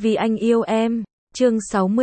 Vì anh yêu em. Chương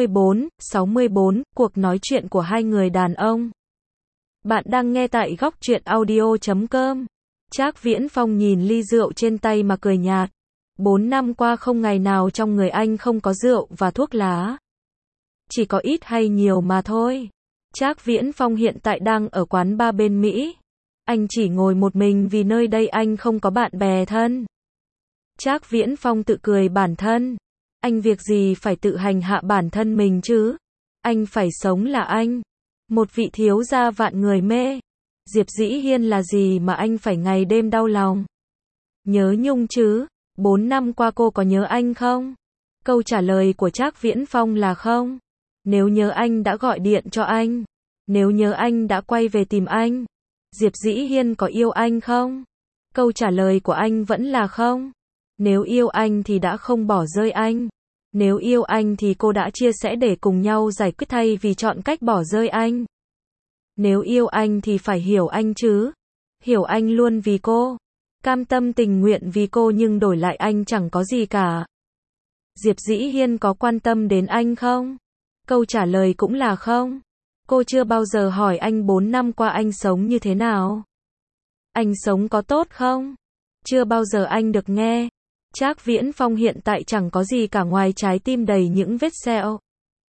64, cuộc nói chuyện của hai người đàn ông. Bạn đang nghe tại góc truyện audio.com. Trác Viễn Phong nhìn ly rượu trên tay mà cười nhạt. 4 năm qua không ngày nào trong người anh không có rượu và thuốc lá. Chỉ có ít hay nhiều mà thôi. Trác Viễn Phong hiện tại đang ở quán bar bên Mỹ. Anh chỉ ngồi một mình vì nơi đây anh không có bạn bè thân. Trác Viễn Phong tự cười bản thân. Anh việc gì phải tự hành hạ bản thân mình chứ? Anh phải sống là anh. Một vị thiếu gia vạn người mê. Diệp Dĩ Hiên là gì mà anh phải ngày đêm đau lòng? Nhớ nhung chứ? 4 năm qua cô có nhớ anh không? Câu trả lời của Trác Viễn Phong là không. Nếu nhớ anh đã gọi điện cho anh. Nếu nhớ anh đã quay về tìm anh. Diệp Dĩ Hiên có yêu anh không? Câu trả lời của anh vẫn là không. Nếu yêu anh thì đã không bỏ rơi anh. Nếu yêu anh thì cô đã chia sẻ để cùng nhau giải quyết thay vì chọn cách bỏ rơi anh. Nếu yêu anh thì phải hiểu anh chứ. Hiểu anh luôn vì cô. Cam tâm tình nguyện vì cô nhưng đổi lại anh chẳng có gì cả. Diệp Dĩ Hiên có quan tâm đến anh không? Câu trả lời cũng là không. Cô chưa bao giờ hỏi anh 4 năm qua anh sống như thế nào. Anh sống có tốt không? Chưa bao giờ anh được nghe. Trác Viễn Phong hiện tại chẳng có gì cả ngoài trái tim đầy những vết sẹo.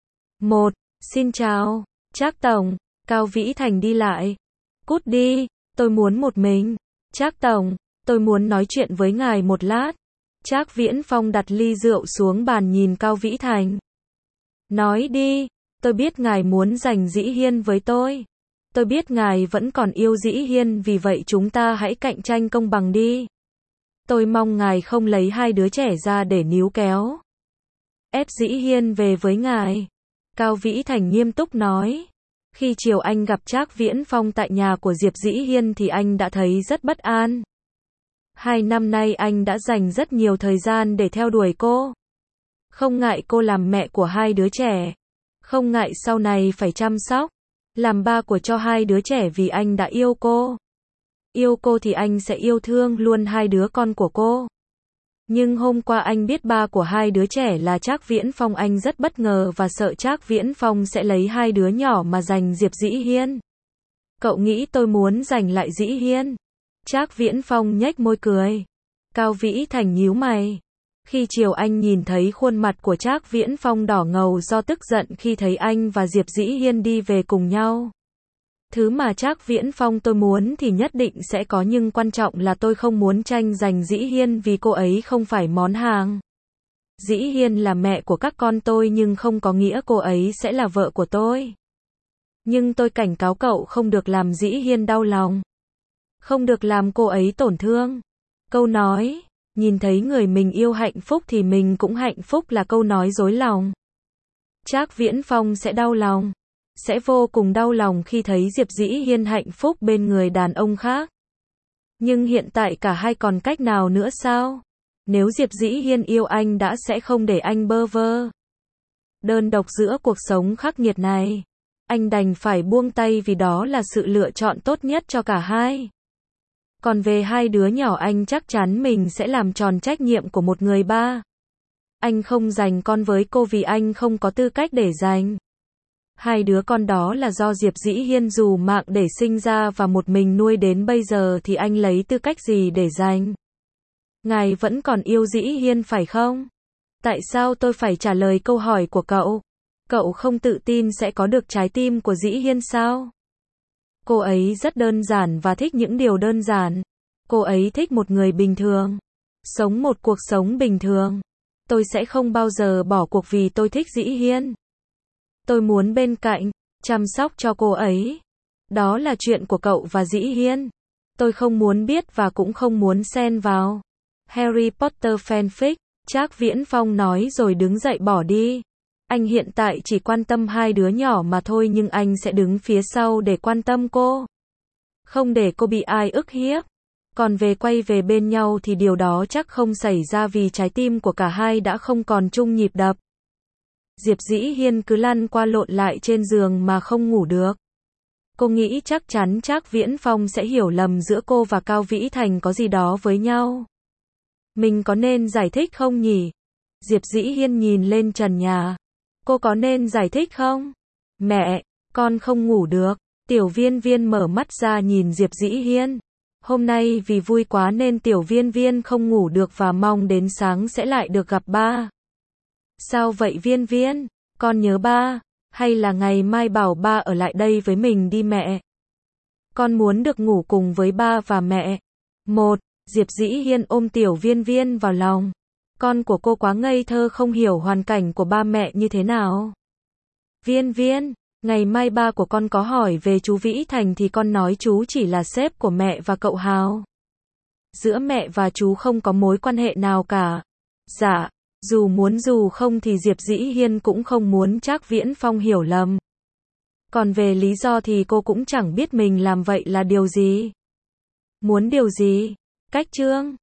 Xin chào, Trác Tổng. Cao Vĩ Thành đi lại. Cút đi, tôi muốn một mình. Trác Tổng, tôi muốn nói chuyện với ngài một lát. Trác Viễn Phong đặt ly rượu xuống bàn nhìn Cao Vĩ Thành. Nói đi, tôi biết ngài muốn giành Dĩ Hiên với tôi. Tôi biết ngài vẫn còn yêu Dĩ Hiên vì vậy chúng ta hãy cạnh tranh công bằng đi. Tôi mong ngài không lấy hai đứa trẻ ra để níu kéo. Ép Dĩ Hiên về với ngài. Cao Vĩ Thành nghiêm túc nói. Khi chiều anh gặp Trác Viễn Phong tại nhà của Diệp Dĩ Hiên thì anh đã thấy rất bất an. 2 năm nay anh đã dành rất nhiều thời gian để theo đuổi cô. Không ngại cô làm mẹ của hai đứa trẻ. Không ngại sau này phải chăm sóc. Làm ba của cho hai đứa trẻ vì anh đã yêu cô. Yêu cô thì anh sẽ yêu thương luôn hai đứa con của cô. Nhưng hôm qua anh biết ba của hai đứa trẻ là Trác Viễn Phong, anh rất bất ngờ và sợ Trác Viễn Phong sẽ lấy hai đứa nhỏ mà giành Diệp Dĩ Hiên. Cậu nghĩ tôi muốn giành lại Dĩ Hiên? Trác Viễn Phong nhếch môi cười. Cao Vĩ Thành nhíu mày. Khi chiều anh nhìn thấy khuôn mặt của Trác Viễn Phong đỏ ngầu do tức giận khi thấy anh và Diệp Dĩ Hiên đi về cùng nhau. Thứ mà Trác Viễn Phong tôi muốn thì nhất định sẽ có nhưng quan trọng là tôi không muốn tranh giành Dĩ Hiên vì cô ấy không phải món hàng. Dĩ Hiên là mẹ của các con tôi nhưng không có nghĩa cô ấy sẽ là vợ của tôi. Nhưng tôi cảnh cáo cậu không được làm Dĩ Hiên đau lòng. Không được làm cô ấy tổn thương. Câu nói, nhìn thấy người mình yêu hạnh phúc thì mình cũng hạnh phúc là câu nói dối lòng. Trác Viễn Phong sẽ đau lòng. Sẽ vô cùng đau lòng khi thấy Diệp Dĩ Hiên hạnh phúc bên người đàn ông khác. Nhưng hiện tại cả hai còn cách nào nữa sao? Nếu Diệp Dĩ Hiên yêu anh đã sẽ không để anh bơ vơ. Đơn độc giữa cuộc sống khắc nghiệt này. Anh đành phải buông tay vì đó là sự lựa chọn tốt nhất cho cả hai. Còn về hai đứa nhỏ anh chắc chắn mình sẽ làm tròn trách nhiệm của một người ba. Anh không giành con với cô vì anh không có tư cách để giành. Hai đứa con đó là do Diệp Dĩ Hiên dù mạng để sinh ra và một mình nuôi đến bây giờ thì anh lấy tư cách gì để giành? Ngài vẫn còn yêu Dĩ Hiên phải không? Tại sao tôi phải trả lời câu hỏi của cậu? Cậu không tự tin sẽ có được trái tim của Dĩ Hiên sao? Cô ấy rất đơn giản và thích những điều đơn giản. Cô ấy thích một người bình thường. Sống một cuộc sống bình thường. Tôi sẽ không bao giờ bỏ cuộc vì tôi thích Dĩ Hiên. Tôi muốn bên cạnh, chăm sóc cho cô ấy. Đó là chuyện của cậu và Dĩ Hiên. Tôi không muốn biết và cũng không muốn xen vào. Harry Potter fanfic, Trác Viễn Phong nói rồi đứng dậy bỏ đi. Anh hiện tại chỉ quan tâm hai đứa nhỏ mà thôi nhưng anh sẽ đứng phía sau để quan tâm cô. Không để cô bị ai ức hiếp. Còn về quay về bên nhau thì điều đó chắc không xảy ra vì trái tim của cả hai đã không còn chung nhịp đập. Diệp Dĩ Hiên cứ lăn qua lộn lại trên giường mà không ngủ được. Cô nghĩ chắc chắn Trác Viễn Phong sẽ hiểu lầm giữa cô và Cao Vĩ Thành có gì đó với nhau. Mình có nên giải thích không nhỉ? Diệp Dĩ Hiên nhìn lên trần nhà. Cô có nên giải thích không? Mẹ, con không ngủ được. Tiểu Viên Viên mở mắt ra nhìn Diệp Dĩ Hiên. Hôm nay vì vui quá nên Tiểu Viên Viên không ngủ được và mong đến sáng sẽ lại được gặp ba. Sao vậy Viên Viên? Con nhớ ba. Hay là ngày mai bảo ba ở lại đây với mình đi mẹ. Con muốn được ngủ cùng với ba và mẹ. Diệp Dĩ Hiên ôm Tiểu Viên Viên vào lòng. Con của cô quá ngây thơ không hiểu hoàn cảnh của ba mẹ như thế nào. Viên Viên, ngày mai ba của con có hỏi về chú Vĩ Thành thì con nói chú chỉ là sếp của mẹ và cậu Hào. Giữa mẹ và chú không có mối quan hệ nào cả. Dạ, dù muốn dù không thì Diệp Dĩ Hiên cũng không muốn Trác Viễn Phong hiểu lầm. Còn về lý do thì cô cũng chẳng biết mình làm vậy là điều gì. Muốn điều gì? Cách Trương.